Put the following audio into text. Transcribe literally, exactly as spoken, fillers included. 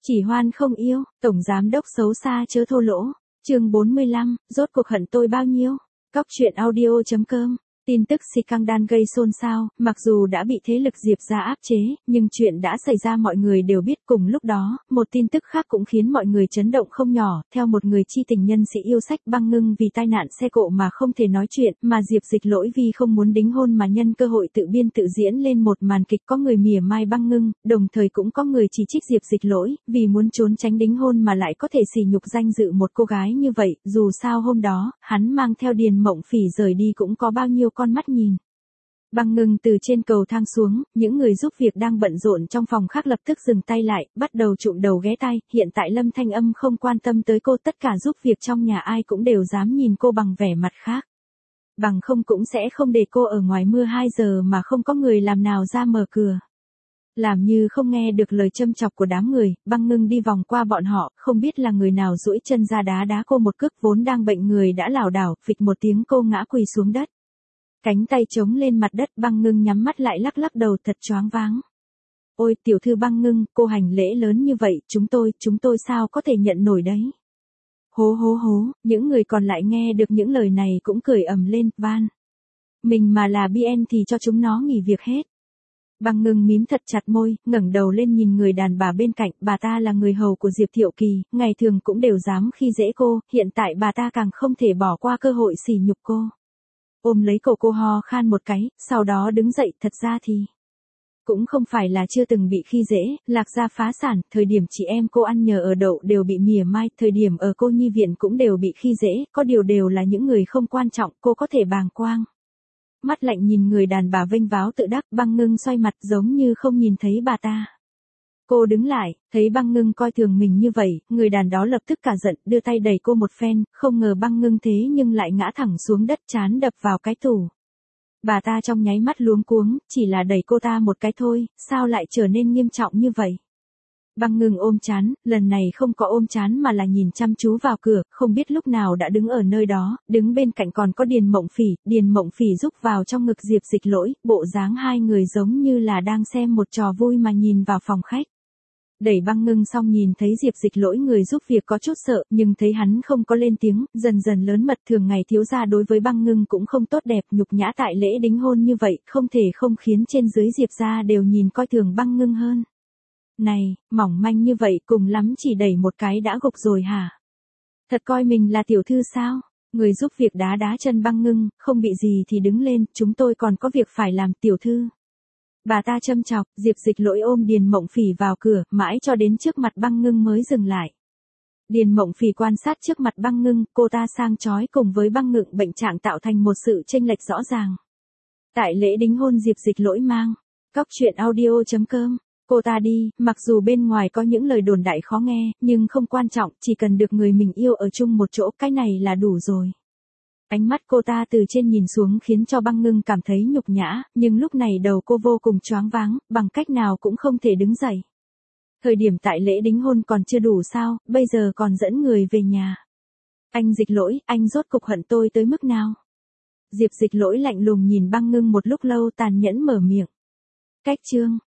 Chỉ hoan không yêu, tổng giám đốc xấu xa chớ thô lỗ. Chương bốn mươi lăm, rốt cuộc hận tôi bao nhiêu? Cóc truyện audio chấm com. Tin tức scandal gây xôn xao, mặc dù đã bị thế lực Diệp gia áp chế, nhưng chuyện đã xảy ra mọi người đều biết. Cùng lúc đó, một tin tức khác cũng khiến mọi người chấn động không nhỏ. Theo một người chi tình nhân sĩ yêu sách, Băng Ngưng vì tai nạn xe cộ mà không thể nói chuyện, mà Diệp Dịch Lỗi vì không muốn đính hôn mà nhân cơ hội tự biên tự diễn lên một màn kịch. Có người mỉa mai Băng Ngưng, đồng thời cũng có người chỉ trích Diệp Dịch Lỗi, vì muốn trốn tránh đính hôn mà lại có thể sỉ nhục danh dự một cô gái như vậy. Dù sao hôm đó, hắn mang theo Điền Mộng Phỉ rời đi cũng có bao nhiêu con mắt nhìn. Băng Ngưng từ trên cầu thang xuống, những người giúp việc đang bận rộn trong phòng khác lập tức dừng tay lại, bắt đầu chụm đầu ghé tai. Hiện tại Lâm Thanh Âm không quan tâm tới cô, tất cả giúp việc trong nhà ai cũng đều dám nhìn cô bằng vẻ mặt khác. Bằng không cũng sẽ không để cô ở ngoài mưa hai giờ mà không có người làm nào ra mở cửa. Làm như không nghe được lời châm chọc của đám người, Băng Ngưng đi vòng qua bọn họ, không biết là người nào duỗi chân ra đá đá cô một cước, vốn đang bệnh người đã lảo đảo, phịch một tiếng cô ngã quỳ xuống đất. Cánh tay chống lên mặt đất, Băng Ngưng nhắm mắt lại lắc lắc đầu thật choáng váng. Ôi tiểu thư Băng Ngưng, cô hành lễ lớn như vậy, chúng tôi, chúng tôi sao có thể nhận nổi đấy. Hố hố hố, những người còn lại nghe được những lời này cũng cười ầm lên, van. Mình mà là bê en thì cho chúng nó nghỉ việc hết. Băng Ngưng mím thật chặt môi, ngẩng đầu lên nhìn người đàn bà bên cạnh, bà ta là người hầu của Diệp Thiệu Kỳ, ngày thường cũng đều dám khi dễ cô, hiện tại bà ta càng không thể bỏ qua cơ hội sỉ nhục cô. Ôm lấy cổ cô ho khan một cái, sau đó đứng dậy, thật ra thì cũng không phải là chưa từng bị khi dễ. Lạc gia phá sản, thời điểm chị em cô ăn nhờ ở đậu đều bị mỉa mai, thời điểm ở cô nhi viện cũng đều bị khi dễ, có điều đều là những người không quan trọng, cô có thể bàng quang. Mắt lạnh nhìn người đàn bà vênh váo tự đắc, Băng Ngưng xoay mặt giống như không nhìn thấy bà ta. Cô đứng lại, thấy Băng Ngưng coi thường mình như vậy, người đàn đó lập tức cả giận, đưa tay đẩy cô một phen, không ngờ Băng Ngưng thế nhưng lại ngã thẳng xuống đất, trán đập vào cái tủ. Bà ta trong nháy mắt luống cuống, chỉ là đẩy cô ta một cái thôi, sao lại trở nên nghiêm trọng như vậy? Băng Ngưng ôm trán, lần này không có ôm trán mà là nhìn chăm chú vào cửa, không biết lúc nào đã đứng ở nơi đó, đứng bên cạnh còn có Điền Mộng Phỉ, Điền Mộng Phỉ rúc vào trong ngực Diệp Dịch Lỗi, bộ dáng hai người giống như là đang xem một trò vui mà nhìn vào phòng khách. Đẩy Băng Ngưng xong nhìn thấy Diệp Dịch Lỗi người giúp việc có chút sợ, nhưng thấy hắn không có lên tiếng, dần dần lớn mật. Thường ngày thiếu gia đối với Băng Ngưng cũng không tốt đẹp, nhục nhã tại lễ đính hôn như vậy, không thể không khiến trên dưới Diệp gia đều nhìn coi thường Băng Ngưng hơn. Này, mỏng manh như vậy cùng lắm chỉ đẩy một cái đã gục rồi hả? Thật coi mình là tiểu thư sao? Người giúp việc đá đá chân Băng Ngưng, không bị gì thì đứng lên, chúng tôi còn có việc phải làm tiểu thư. Bà ta châm chọc, Diệp Dịch Lỗi ôm Điền Mộng Phỉ vào cửa, mãi cho đến trước mặt Băng Ngưng mới dừng lại. Điền Mộng Phỉ quan sát trước mặt Băng Ngưng, cô ta sang chói cùng với Băng Ngưng bệnh trạng tạo thành một sự chênh lệch rõ ràng. Tại lễ đính hôn Diệp Dịch Lỗi mang, cóc truyện audio chấm com. Cô ta đi, mặc dù bên ngoài có những lời đồn đại khó nghe, nhưng không quan trọng, chỉ cần được người mình yêu ở chung một chỗ, cái này là đủ rồi. Ánh mắt cô ta từ trên nhìn xuống khiến cho Băng Ngưng cảm thấy nhục nhã, nhưng lúc này đầu cô vô cùng choáng váng, bằng cách nào cũng không thể đứng dậy. Thời điểm tại lễ đính hôn còn chưa đủ sao, bây giờ còn dẫn người về nhà. Anh Dịch Lỗi, anh rốt cục hận tôi tới mức nào? Diệp Dịch Lỗi lạnh lùng nhìn Băng Ngưng một lúc lâu, tàn nhẫn mở miệng. Cách chương.